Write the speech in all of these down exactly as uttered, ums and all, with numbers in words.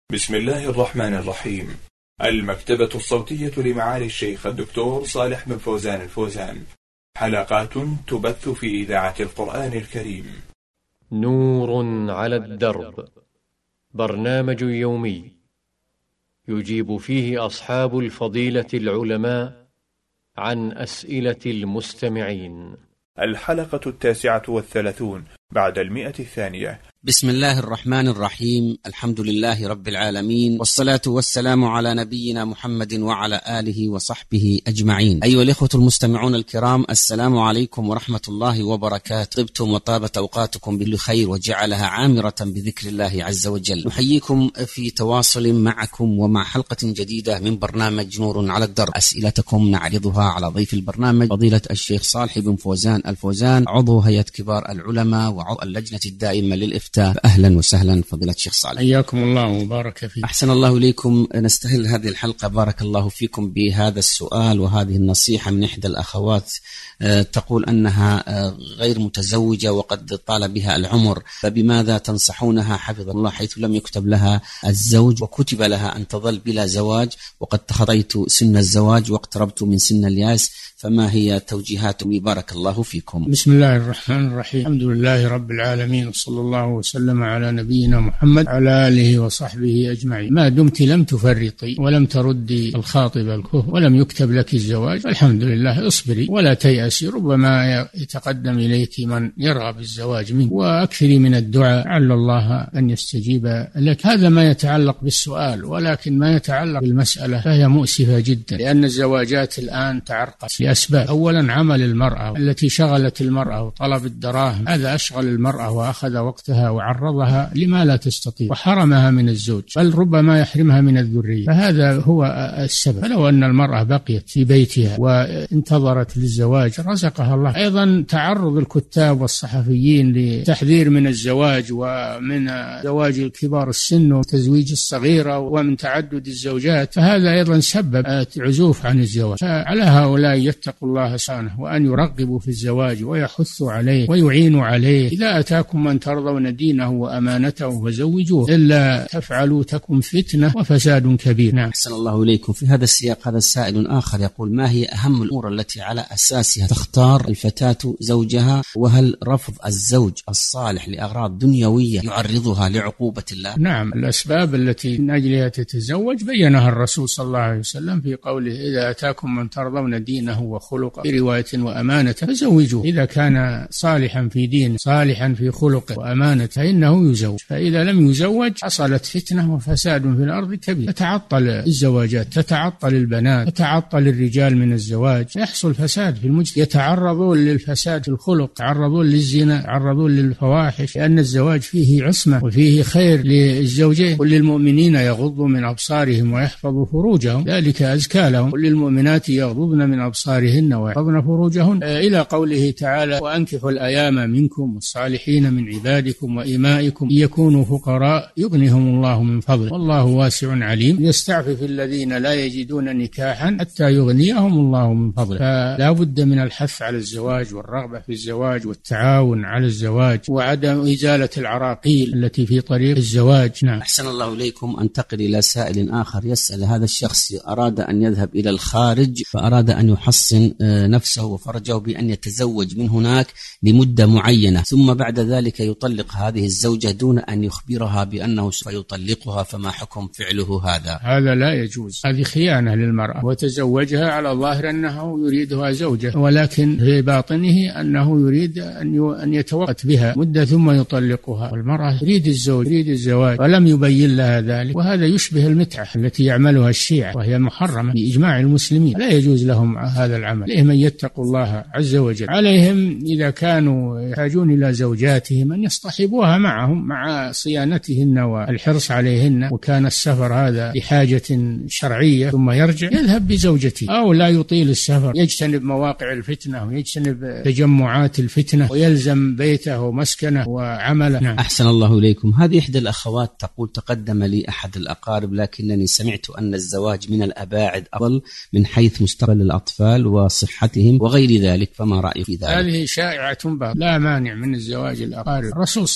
بسم الله الرحمن الرحيم. المكتبة الصوتية لمعالي الشيخ الدكتور صالح بن فوزان الفوزان، حلقات تبث في إذاعة القرآن الكريم. نور على الدرب، برنامج يومي يجيب فيه أصحاب الفضيلة العلماء عن أسئلة المستمعين. الحلقة التاسعة والثلاثون بعد المئة الثانية. بسم الله الرحمن الرحيم. الحمد لله رب العالمين، والصلاة والسلام على نبينا محمد وعلى آله وصحبه أجمعين. أيها الإخوة المستمعون الكرام، السلام عليكم ورحمة الله وبركاته. طبتم وطابت أوقاتكم بالخير وجعلها عامرة بذكر الله عز وجل. نحييكم في تواصل معكم ومع حلقة جديدة من برنامج نور على الدرب. أسئلتكم نعرضها على ضيف البرنامج فضيلة الشيخ صالح بن فوزان الفوزان، عضو هيئة كبار العلماء وعضو اللجنة الدائمة للإفتاء. أهلا وسهلا فضيلة الشيخ صالح. حياكم الله وبارك فيك. أحسن الله إليكم. نستهل هذه الحلقة بارك الله فيكم بهذا السؤال وهذه النصيحة من إحدى الأخوات، تقول أنها غير متزوجة وقد طال بها العمر، فبماذا تنصحونها حفظ الله حيث لم يكتب لها الزوج وكتب لها أن تظل بلا زواج، وقد تخطيت سن الزواج واقتربت من سن الياس، فما هي توجيهاتكم؟ بارك الله فيكم. بسم الله الرحمن الرحيم. الحمد لله رب العالمين، وصلى الله وسلم على نبينا محمد على آله وصحبه أجمعين. ما دمت لم تفرطي ولم تردي الخاطب الكهف ولم يكتب لك الزواج، الحمد لله، اصبري ولا تيأسي، ربما يتقدم إليك من يرغب الزواج منك، وأكثري من الدعاء لعل الله أن يستجيب لك. هذا ما يتعلق بالسؤال، ولكن ما يتعلق بالمسألة فهي مؤسفة جدا، لأن الزواجات الآن تعرقت لأسباب. أولا عمل المرأة التي شغلت المرأة وطلب الدراهم، هذا أشغل المرأة وأخذ وقتها وعرضها لما لا تستطيع وحرمها من الزوج، بل ربما يحرمها من الذرية، فهذا هو السبب. فلو أن المرأة بقيت في بيتها وانتظرت للزواج رزقها الله. أيضا تعرض الكتاب والصحفيين لتحذير من الزواج ومن زواج الكبار السن وتزويج الصغيرة ومن تعدد الزوجات، فهذا أيضا سبب عزوف عن الزواج. فعلى هؤلاء يتقوا الله سبحانه وأن يرغبوا في الزواج ويحثوا عليه ويعينوا عليه. إذا أتاكم من ترضون دينه وأمانته فزوجوه، إلا تفعلوا تكن فتنة وفساد كبير. نعم. أحسن الله إليكم. في هذا السياق هذا سائل آخر يقول: ما هي أهم الأمور التي على أساسها تختار الفتاة زوجها؟ وهل رفض الزوج الصالح لأغراض دنيوية يعرضها لعقوبة الله؟ نعم، الأسباب التي من أجلها تتزوج بينها الرسول صلى الله عليه وسلم في قوله: إذا أتاكم من ترضون دينه وخلقه، في رواية وأمانته فزوجوه. إذا كان صالحا في دين صالحا في خلقه وأمانته فإنه يزوج، فإذا لم يزوج حصلت فتنة وفساد في الأرض كبير، تتعطل الزواجات، تتعطل البنات، تتعطل الرجال من الزواج، يحصل فساد في المجتمع، يتعرضون للفساد في الخلق، يتعرضون للزنا، يتعرضون للفواحش، لأن الزواج فيه عصمة وفيه خير للزوجين. قل للمؤمنين يغضوا من أبصارهم ويحفظوا فروجهم ذلك أزكى لهم، قل للمؤمنات يغضضن من أبصارهن ويحفظن فروجهن، إلى قوله تعالى: وأنكحوا الأيام منكم والصالحين من عبادكم وإمائكم إن يكونوا فقراء يغنهم الله من فضله والله واسع عليم، يستعفف الذين لا يجدون نكاحا حتى يغنيهم الله من فضله. فلا بد من الحث على الزواج والرغبة في الزواج والتعاون على الزواج وعدم إزالة العراقيل التي في طريق الزواج. نعم. أحسن الله إليكم. أنتقل إلى سائل آخر يسأل: هذا الشخص أراد أن يذهب إلى الخارج، فأراد أن يحصن نفسه وفرجه بأن يتزوج من هناك لمدة معينة، ثم بعد ذلك يطلق هذه الزوجة دون أن يخبرها بأنه سوف يطلقها، فما حكم فعله هذا؟ هذا لا يجوز، هذه خيانة للمرأة، وتزوجها على الظاهر أنه يريدها زوجة، ولكن في باطنه أنه يريد أن يتوقت بها مدة ثم يطلقها، والمرأة تريد الزوج تريد الزواج ولم يبين لها ذلك، وهذا يشبه المتعة التي يعملها الشيعة وهي محرمة بإجماع المسلمين، لا يجوز لهم هذا العمل. عليهم أن يتقوا الله عز وجل، عليهم إذا كانوا يحتاجون إلى زوجاتهم أن يصطحبوها معهم مع صيانتهن والحرص عليهن، وكان السفر هذا لحاجة شرعية ثم يرجع يذهب بزوجته، أو لا يطيل السفر، يجتنب مواقع الفتنة ويجتنب تجمعات الفتنة ويلزم بيته ومسكنه وعمله. نعم. أحسن الله إليكم. هذه إحدى الأخوات تقول: تقدم لي أحد الأقارب لكنني سمعت أن الزواج من الأباعد أفضل من حيث مستقبل الأطفال وصحتهم وغير ذلك، فما رأيك في ذلك؟ هذه شائعة باطلة، لا مانع من الزواج الأقارب. الرسول صلى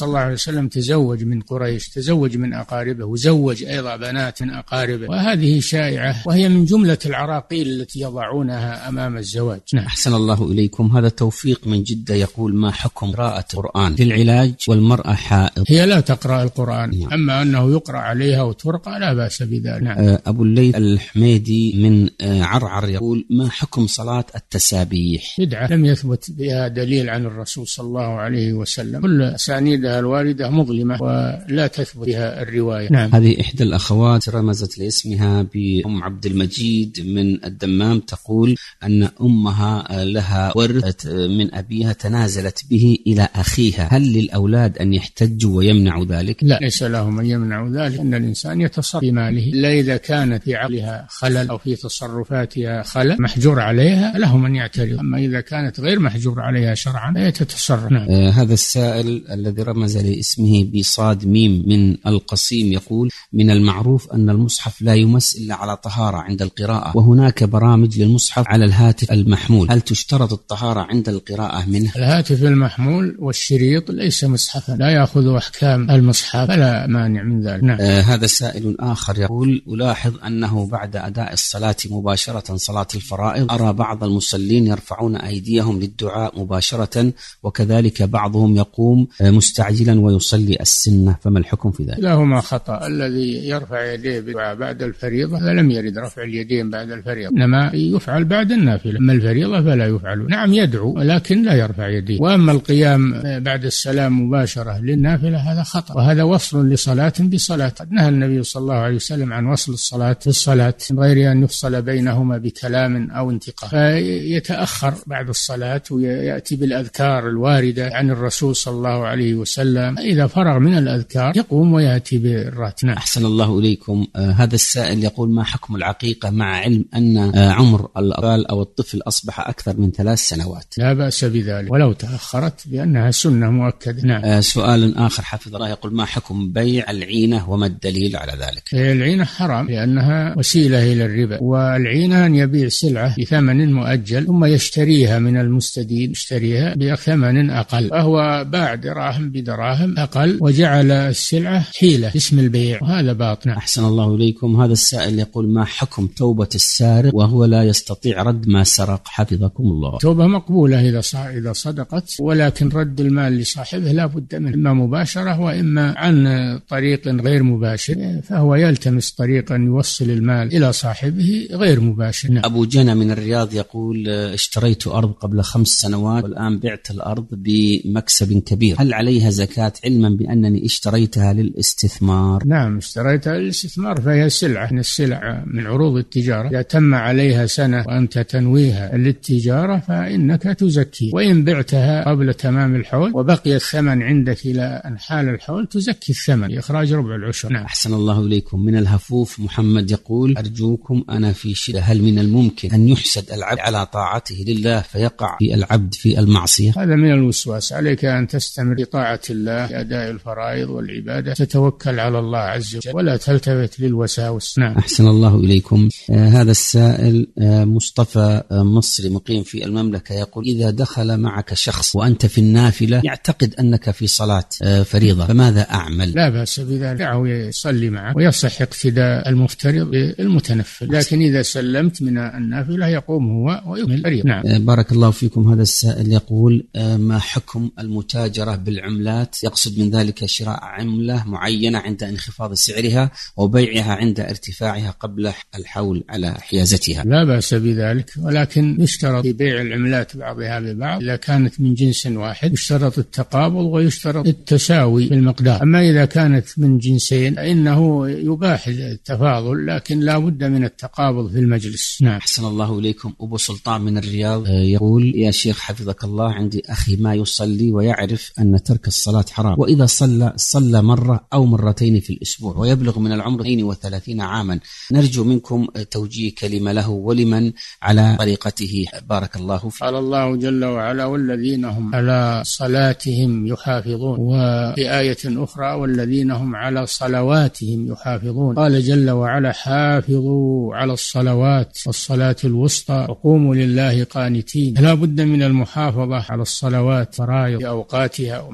الله عليه وسلم تزوج من قريش، تزوج من أقاربه، وزوج أيضا بنات من أقاربه، وهذه شائعة وهي من جملة العراقيل التي يضعونها أمام الزواج. نعم. أحسن الله إليكم. هذا توفيق من جدة يقول: ما حكم قراءة القرآن للعلاج والمرأة حائض؟ هي لا تقرأ القرآن. نعم. أما أنه يقرأ عليها وترقى لا بأس بذلك. نعم. أبو الليث الحميدي من عرعر يقول: ما حكم صلاة التسابيح؟ بدعة لم يثبت بها دليل عن الرسول صلى الله عليه وسلم، كل أسانيدها الواردة مظلمة ولا تثبت بها الرواية. نعم. هذه إحدى الأخوات رمزت لاسمها بأم عبد المجيد من الدمام، تقول أن أمها لها ورث من أبيها تنازلت به إلى أخيها، هل للأولاد أن يحتجوا ويمنعوا ذلك؟ لا، ليس لهم أن يمنعوا ذلك، أن الإنسان يتصرف في ماله إلا إذا كان في عقلها خلل أو في تصرفاتها خلل محجور عليها لهم أن يعترضوا، أما إذا كانت غير محجور عليها شرعا لا تتصرف. نعم. آه هذا السائل الذي رمز لاسمه بصاد ميم من القصيم يقول: من المعروف أن المصحف لا يمس إلا على طهارة عند القراءة، وهناك برامج للمصحف على الهاتف المحمول، هل تشترط الطهارة عند القراءة منه؟ الهاتف المحمول والشريط ليس مصحفا، لا يأخذ أحكام المصحف، فلا مانع من ذلك. نعم. آه هذا سائل آخر يقول: ألاحظ أنه بعد أداء الصلاة مباشرة صلاة الفرائض أرى بعض المصلين يرفعون أيديهم للدعاء مباشرة، وكذلك بعضهم يقوم مستعجلا ويصلي السنة، فما الحكم في ذلك؟ لهما خطأ. الذي يرفع يديه بالدعاء بعد الفريضة هذا لم يرد رفع اليدين بعد الفريضة، إنما يفعل بعد النافلة، أما الفريضة فلا يفعل. نعم يدعو ولكن لا يرفع يديه. وأما القيام بعد السلام مباشرة للنافلة هذا خطأ، وهذا وصل لصلاة بصلاة. نهى النبي صلى الله عليه وسلم عن وصل الصلاة بالصلاة من غير أن يفصل بينهما بكلام أو انتقاء، فيتأخر بعد الصلاة ويأتي بالأذكار الواردة عن الرسول صلى الله عليه وسلم، إذا فرغ من الأذكار يقوم ويأتي بالراتب. أحسن الله إليكم. آه هذا السائل يقول: ما حكم العقيقة مع علم أن آه عمر الأطفال أو الطفل أصبح أكثر من ثلاث سنوات؟ لا بأس بذلك ولو تأخرت لأنها سنة مؤكدة. نعم. آه سؤال آخر حفظ الله يقول: ما حكم بيع العينة وما الدليل على ذلك؟ العينة حرام لأنها وسيلة إلى الربا، والعينة أن يبيع سلعة بثمن مؤجل ثم يشتريها من المستدين، يشتريها بثمن أقل، فهو باع دراهم بدراهم أقل وجعل السلعة حيلة اسم البيع، وهذا باطل. أحسن الله إليكم. هذا السائل يقول: ما حكم توبة السارق وهو لا يستطيع رد ما سرق حفظكم الله؟ توبة مقبولة إذا إذا صدقت، ولكن رد المال لصاحبه لا بد منه، إما مباشرة وإما عن طريق غير مباشر، فهو يلتمس طريقا يوصل المال إلى صاحبه غير مباشر. نعم. أبو جنى من الرياض يقول: اشتريت أرض قبل خمس سنوات والآن بعت الأرض بمكسب كبير، هل عليها زكاة علما بأنني اشتريتها للاستثمار؟ نعم، اشتريتها للاستثمار فهي سلعة من السلع من عروض التجارة، إذا تم عليها سنة وأنت تنويها للتجارة فإنك تزكي، وإن بعتها قبل تمام الحول وبقي الثمن عندك إلى أن حال الحول تزكي الثمن إخراج ربع العشر. نعم. أحسن الله إليكم. من الهفوف محمد يقول: أرجوكم أنا في شدة، هل من الممكن أن يحسد العبد على طاعته لله فيقع في العبد في المعصية؟ هذا من الوسواس، عليك أن تستمر في طاعة الله في أداء الفرائض والعبادة، تتوكل على الله عز وجل ولا تلتفت للوساوس. نعم. أحسن الله إليكم. آه هذا السائل آه مصطفى آه مصري مقيم في المملكة يقول: إذا دخل معك شخص وأنت في النافلة يعتقد أنك في صلاة آه فريضة فماذا أعمل؟ لا بأس بذلك، دعه يصلي معك ويصح اقتداء المفترض بالمتنفل، لكن إذا سلمت من النافلة يقوم هو ويكمل الفريضة. نعم. آه بارك الله فيكم. هذا السائل يقول: آه ما حكم المتاجرة بالعملات؟ يقصد من ذلك شراء عملة معينة عند انخفاض سعرها وبيعها عند ارتفاعها قبل الحول على حيازتها. لا بأس بذلك، ولكن يشترط في بيع العملات بعضها ببعض إذا كانت من جنس واحد يشترط التقابض ويشترط التساوي في المقدار، أما إذا كانت من جنسين فإنه يباح التفاضل لكن لا بد من التقابض في المجلس. نعم. أحسن الله إليكم. أبو سلطان من الرياض يقول: يا شيخ حفظك الله، عندي أخي ما يصلي ويعرف أن ترك الصلاة حرام، وإذا صلى صلى مرة أو مرتين في الأسبوع ويبلغ من العمر اثنين وثلاثين عاما، نرجو منكم توجيه كلمة له ولمن على طريقته، بارك الله فيك. قال الله جل وعلا: والذين هم على صلاتهم يحافظون، وفي آية أخرى: والذين هم على صلواتهم يحافظون. قال جل وعلا: حافظوا على الصلوات والصلاة الوسطى وقوموا لله قانتين. لا بد من المحافظة على الصلوات فرائض أوقاتها ومع الجماعة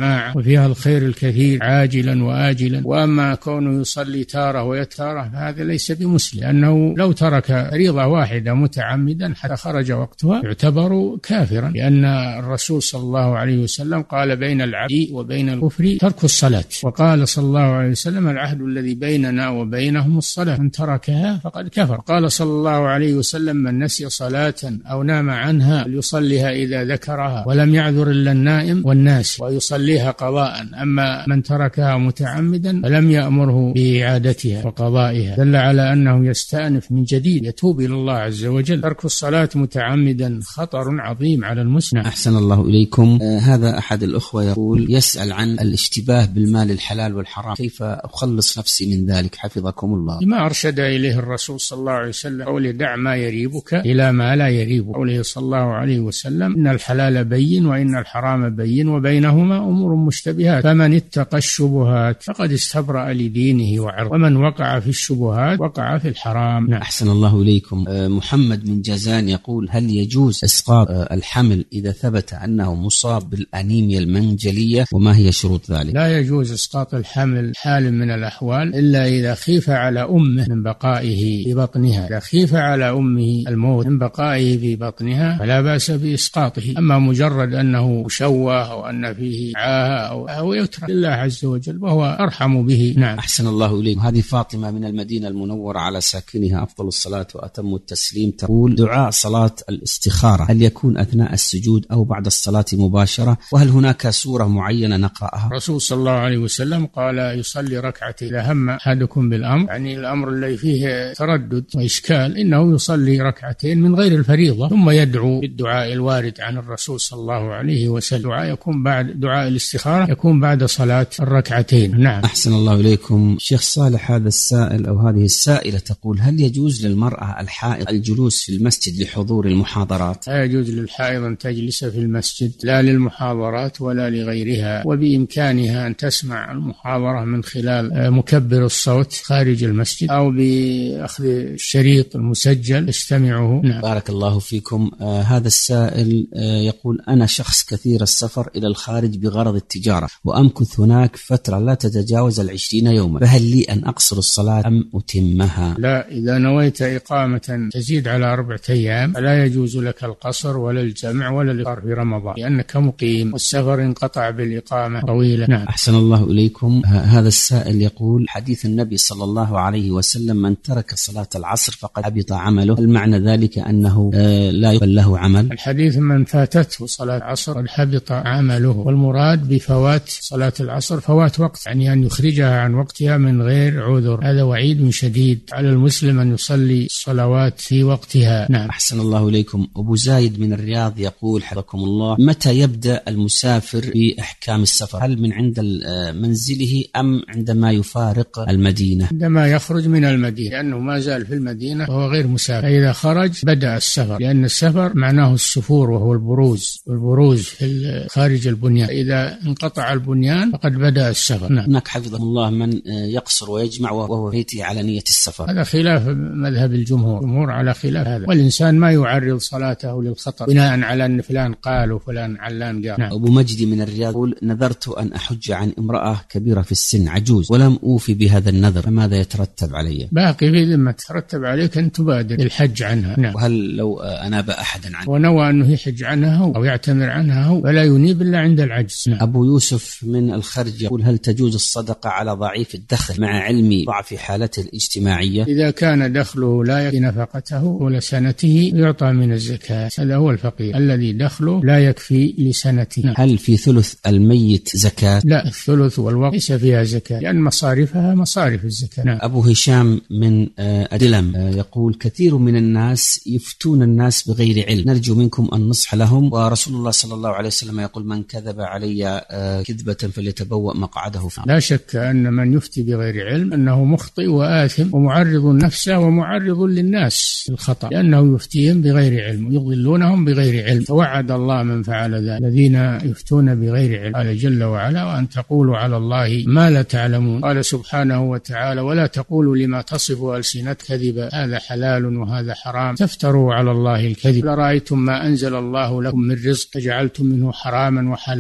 الجماعة وفيها الخير الكثير عاجلا وآجلا. وأما كونه يصلي تارة ويتارة فهذا ليس بمسلم، لأنه لو ترك فريضة واحدة متعمدا حتى خرج وقتها يعتبر كافرا، لأن الرسول صلى الله عليه وسلم قال بين العبد وبين الكفر ترك الصلاة، وقال صلى الله عليه وسلم العهد الذي بيننا وبينهم الصلاة من تركها فقد كفر. قال صلى الله عليه وسلم من نسي صلاة أو نام عنها فليصليها إذا ذكرها ولم يعذر إلا النائم والناس ويصليها قضاء، أما من تركها متعمدا فلم يأمره بإعادتها وقضائها، دل على أنه يستأنف من جديد يتوب إلى الله عز وجل. ترك الصلاة متعمدا خطر عظيم على المسلم. أحسن الله إليكم. آه هذا أحد الأخوة يقول يسأل عن الاشتباه بالمال الحلال والحرام، كيف أخلص نفسي من ذلك حفظكم الله؟ لما أرشد إليه الرسول صلى الله عليه وسلم قوله دع ما يريبك إلى ما لا يريبك، قوله صلى الله عليه وسلم إن الحلال بين وإن الحرام بين وبينهما أمور مشتبهات فمن اتقى الشبهات فقد استبرأ لدينه وعرضه ومن وقع في الشبهات وقع في الحرام. نعم. أحسن الله إليكم. آه محمد من جازان يقول هل يجوز إسقاط آه الحمل إذا ثبت أنه مصاب بالأنيميا المنجلية وما هي شروط ذلك؟ لا يجوز إسقاط الحمل حال من الأحوال إلا إذا خيف على أمه من بقائه في بطنها، إذا خيف على أمه الموت من بقائه في بطنها فلا بأس بإسقاطه. أما مجرد أنه مشوه أو أن فيه عاهة أو, أو يترك لله عز وجل وهو أرحم به. نعم. أحسن الله إليكم. هذه فاطمة من المدينة المنورة على ساكنها أفضل الصلاة وأتم التسليم تقول دعاء صلاة الاستخارة هل يكون أثناء السجود أو بعد الصلاة مباشرة، وهل هناك سورة معينة نقرأها؟ الرسول صلى الله عليه وسلم قال يصلي ركعتين إذا هم أحدكم بالأمر، يعني الأمر الذي فيه تردد وإشكال إنه يصلي ركعتين من غير الفريضة ثم يدعو بالدعاء الوارد عن الرسول صلى الله عليه وسلم. دعاء يكون بعد دعاء الاستخارة يكون بعد صلاة الركعتين. نعم. أحسن الله إليكم. شيخ صالح هذا السائل أو هذه السائلة تقول هل يجوز للمرأة الحائض الجلوس في المسجد لحضور المحاضرات؟ لا يجوز للحائض أن تجلس في المسجد لا للمحاضرات ولا لغيرها، وبإمكانها أن تسمع المحاضرة من خلال مكبر الصوت خارج المسجد أو بأخذ الشريط المسجل استمعه. نعم. بارك الله فيكم. آه هذا السائل آه يقول أنا شخص كثير السفر إلى الخارج بغرض التجارة وأمكث هناك فترة لا تتجاوز العشرين يوما، فهل لي أن أقصر الصلاة أم أتمها؟ لا، إذا نويت إقامة تزيد على أربعة أيام فلا يجوز لك القصر ولا الجمع ولا الإفطار في رمضان لأنك مقيم والسفر انقطع بالإقامة طويلة. نعم. أحسن الله إليكم. هذا السائل يقول حديث النبي صلى الله عليه وسلم من ترك صلاة العصر فقد حبط عمله، هل معنى ذلك أنه لا يقبل له عمل؟ الحديث من فاتته صلاة العصر قد حبط عمله، والمراد بفوات صلاة العصر فوات وقت، يعني أن يخرجها عن وقتها من غير عذر. هذا وعيد شديد على المسلم أن يصلي الصلوات في وقتها. نعم. أحسن الله إليكم. أبو زايد من الرياض يقول حفظكم الله متى يبدأ المسافر بأحكام السفر؟ هل من عند منزله أم عندما يفارق المدينة؟ عندما يخرج من المدينة، لأنه ما زال في المدينة وهو غير مسافر، فإذا خرج بدأ السفر، لأن السفر معناه السفور وهو البروز، والبروز في خارج البنيان، إذا انقطع البنيان فقد بدأ السفر. نعم. هناك حفظهم الله من يقصر ويجمع وهو بيته على نية السفر، هذا خلاف مذهب الجمهور، الجمهور على خلاف هذا، والإنسان ما يعرض صلاته للخطر بناء على أن فلان قال وفلان علان قال. نعم. أبو مجدي من الرياض يقول نذرت أن أحج عن امرأة كبيرة في السن عجوز ولم أوفي بهذا النذر، فماذا يترتب علي؟ باقي في ذمة ترتب عليك أن تبادر الحج عنها. نعم. وهل لو أناب أحدا عنها ونوى أنه يحج عنها هو أو يعتمر عنها هو فلا ينيب إلا عند العجز. نعم. أبو يوسف من الخرج يقول هل تجوز الصدقة على ضعيف الدخل مع علم ضعف حالته الاجتماعية؟ إذا كان دخله لا يكفي نفقته ولسنته يعطى من الزكاة، هذا هو الفقير الذي دخله لا يكفي لسنته. نعم. هل في ثلث الميت زكاة؟ لا، الثلث والوقت ليس فيها زكاة لأن مصارفها مصارف الزكاة. نعم. أبو هشام من أدلم يقول كثير من الناس يفتون الناس بغير علم، نرجو منكم النصح لهم، ورسول الله صلى الله عليه وسلم يقول من كذب علي كذبة فليتبوأ مقعده فيه. لا شك أن من يفتي بغير علم أنه مخطئ وآثم ومعرض نفسه ومعرض للناس الخطأ، لأنه يفتيهم بغير علم ويضلونهم بغير علم، فوعد الله من فعل ذلك الذين يفتون بغير علم. قال جل وعلا وأن تقولوا على الله ما لا تعلمون. قال سبحانه وتعالى ولا تقولوا لما تصف ألسنة كذبا هذا حلال وهذا حرام تفتروا على الله الكذب، لرأيتم ما أنزل الله لكم من رزق فجعلتم منه حراما وحلالا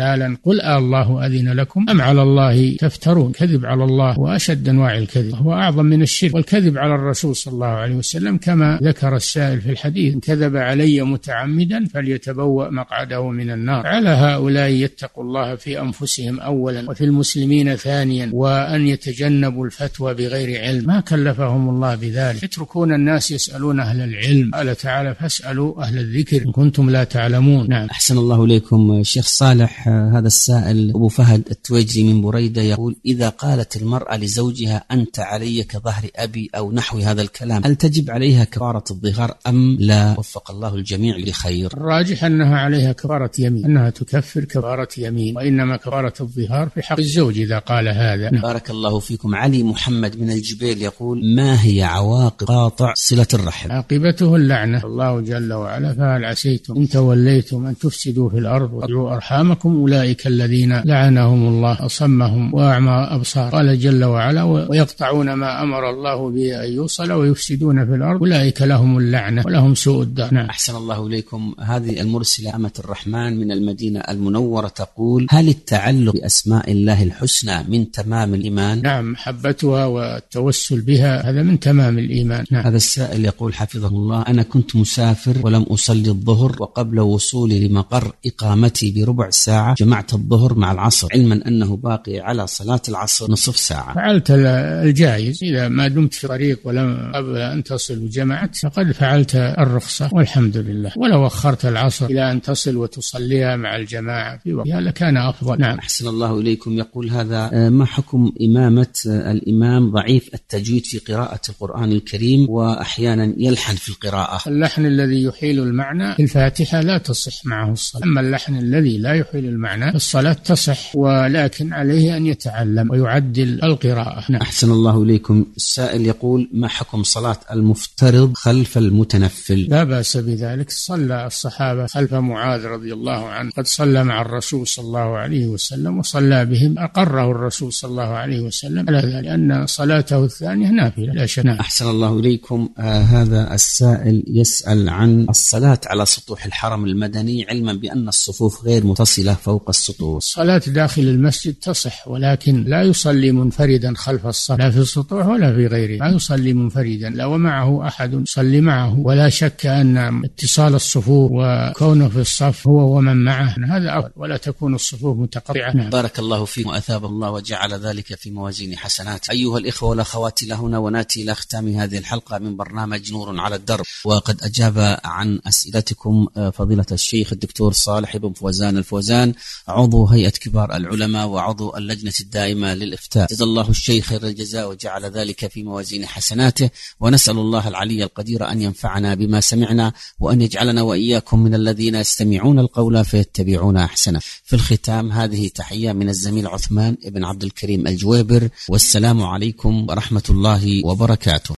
قل آه الله أذن لكم أم على الله تفترون. كذب على الله وأشد أنواع الكذب، هو أعظم من الشرك، والكذب على الرسول صلى الله عليه وسلم كما ذكر السائل في الحديث: إن كذب علي متعمدا فليتبوأ مقعده من النار. على هؤلاء يتقوا الله في أنفسهم أولا وفي المسلمين ثانيا، وأن يتجنبوا الفتوى بغير علم، ما كلفهم الله بذلك. يتركون الناس يسألون أهل العلم، قال تعالى: فاسألوا أهل الذكر إن كنتم لا تعلمون. نعم. أحسن الله إليكم شيخ صالح. هذا السائل أبو فهد التويجري من بريدة يقول: إذا قالت المرأة لزوجها أنت علي كظهر أبي أو نحو هذا الكلام، هل تجب عليها كفارة الظهار أم لا؟ وفق الله الجميع لخير. الراجح أنها عليها كفارة يمين، أنها تكفر كفارة يمين، وإنما كفارة الظهار في حق الزوج إذا قال هذا. نعم. بارك الله فيكم. علي محمد من الجبيل يقول: ما هي عواقب قاطع صلة الرحم؟ عاقبته اللعنة. الله جل وعلا: فهل عسيتم إن توليتم أن تفسدوا في الأرض وتقطعوا أرحامكم أولئك الذين لعنهم الله أصمهم وأعمى أبصار. قال جل وعلا: ويقطعون ما أمر الله به أن يوصل ويفسدون في الأرض أولئك لهم اللعنة ولهم سوء الدار. نعم. أحسن الله إليكم. هذه المرسلة أمة الرحمن من المدينة المنورة تقول: هل التعلق بأسماء الله الحسنى من تمام الإيمان؟ نعم، محبتها والتوسل بها هذا من تمام الإيمان. نعم. هذا السائل يقول حفظه الله: أنا كنت مسافر ولم أصلي الظهر، وقبل وصولي لمقر إقامتي بربع ساعة جمعت الظهر مع العصر، علما أنه باقي على صلاة العصر نصف ساعة. فعلت الجائز إذا ما دمت في طريق ولم قبل أن تصل وجمعت، فقد فعلت الرخصة والحمد لله. ولو أخرت العصر إلى أن تصل وتصليها مع الجماعة في وقتها لكان أفضل. نعم. أحسن الله إليكم. يقول هذا: ما حكم إمامة الإمام ضعيف التجويد في قراءة القرآن الكريم وأحيانا يلحن في القراءة؟ اللحن الذي يحيل المعنى في الفاتحة لا تصح معه الصلاة، أما اللحن الذي لا يحيل المعنى الصلاة تصح، ولكن عليه أن يتعلم ويعدل القراءة. نعم. أحسن الله إليكم. السائل يقول: ما حكم صلاة المفترض خلف المتنفل؟ لا بأس بذلك. صلى الصحابة خلف معاذ رضي الله عنه، قد صلى مع الرسول صلى الله عليه وسلم وصلى بهم، أقره الرسول صلى الله عليه وسلم على ذلك، لأن صلاته الثانية نافلة لا شك. أحسن الله إليكم. آه هذا السائل يسأل عن الصلاة على سطوح الحرم المدني، علما بأن الصفوف غير متصلة فوق السطوح. الصلاة داخل المسجد تصح، ولكن لا يصلي منفردا خلف الصف، لا في السطوح ولا في غيره، لا يصلي منفردا، لا ومعه أحد يصلي معه. ولا شك أن اتصال الصفوف وكونه في الصف هو ومن معه هذا أفضل، ولا تكون الصفوف متقطعة. نعم. بارك الله فيكم وأثاب الله وجعل ذلك في موازين حسنات. أيها الإخوة والأخوات، لهنا ونأتي إلى ختام هذه الحلقة من برنامج نور على الدرب، وقد أجاب عن أسئلتكم فضيلة الشيخ الدكتور صالح بن فوزان الفوزان، عضو هيئة كبار العلماء وعضو اللجنة الدائمة للإفتاء. جزا الله الشيخ خير الجزاء وجعل ذلك في موازين حسناته، ونسأل الله العلي القدير أن ينفعنا بما سمعنا، وأن يجعلنا وإياكم من الذين يستمعون القول فيتبعون أحسنه. في الختام هذه تحية من الزميل عثمان بن عبد الكريم الجويبر، والسلام عليكم ورحمة الله وبركاته.